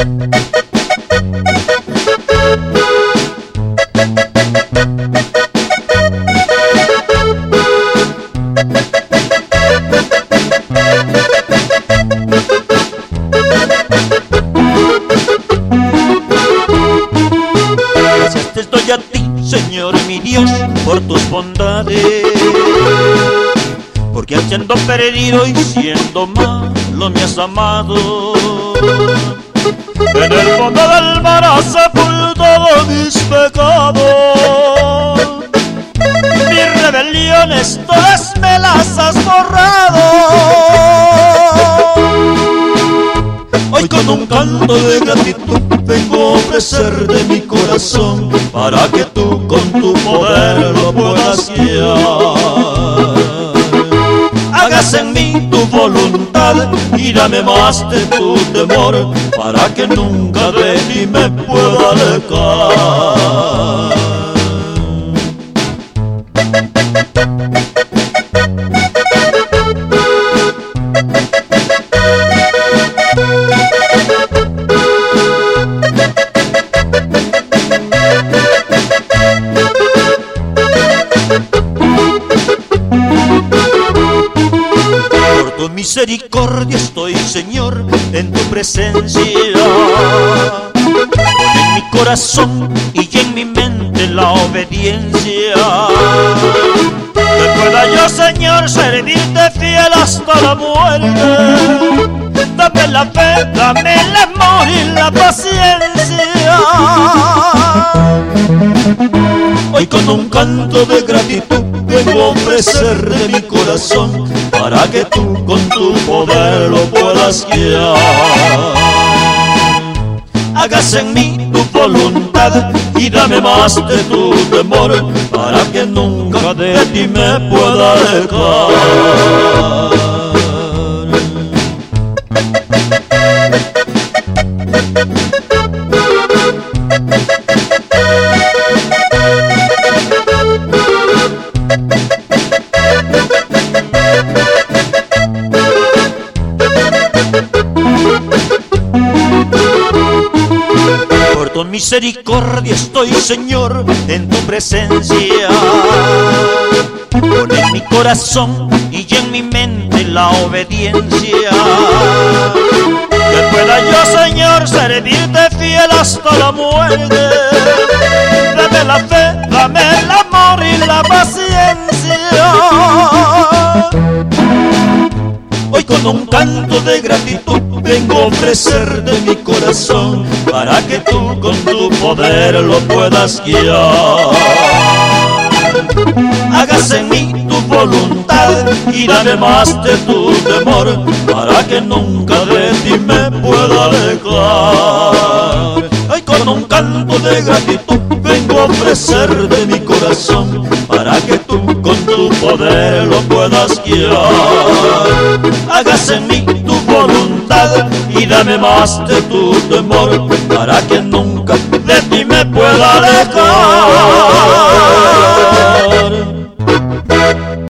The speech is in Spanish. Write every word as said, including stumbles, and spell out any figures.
Gracias te doy a ti, Señor mi Dios, por tus bondades, porque siendo perdido y siendo malo me has amado. En el fondo del mar has sepultado mis pecados, mis rebeliones todas me las has borrado. Hoy con un canto de gratitud vengo a ofrecer de mi corazón, para que tú con tu poder lo puedas guiar. Hagas en mí tu voluntad y dame más de tu temor, para que nunca de ti me pueda alejar. Con misericordia estoy, Señor, en tu presencia. Pon en mi corazón y en mi mente la obediencia, que pueda yo, Señor, servirte fiel hasta la muerte. Dame la fe, dame el amor y la paciencia. Hoy con un canto de gratitud vengo a ofrecer de mi corazón, para que tú con tu poder lo puedas guiar. Hagas en mí tu voluntad y dame más de tu temor, para que nunca de ti me pueda alejar. Por tu misericordia estoy, Señor, en tu presencia. Pon en mi corazón y en mi mente la obediencia, que pueda yo, Señor, servirte fiel hasta la muerte. Dame la fe, dame el amor y la paciencia. Hoy con un canto de gratitud vengo a ofrecer de mi corazón, para que tú con tu poder lo puedas guiar. Hagas en mí tu voluntad y dame más de tu temor, para que nunca de ti me pueda alejar. Hoy con un canto de gratitud vengo a ofrecer de mi corazón, para que tú con tu poder lo puedas guiar. Hagas en mí tu voluntad y dame más de tu temor, para que nunca de ti me pueda alejar.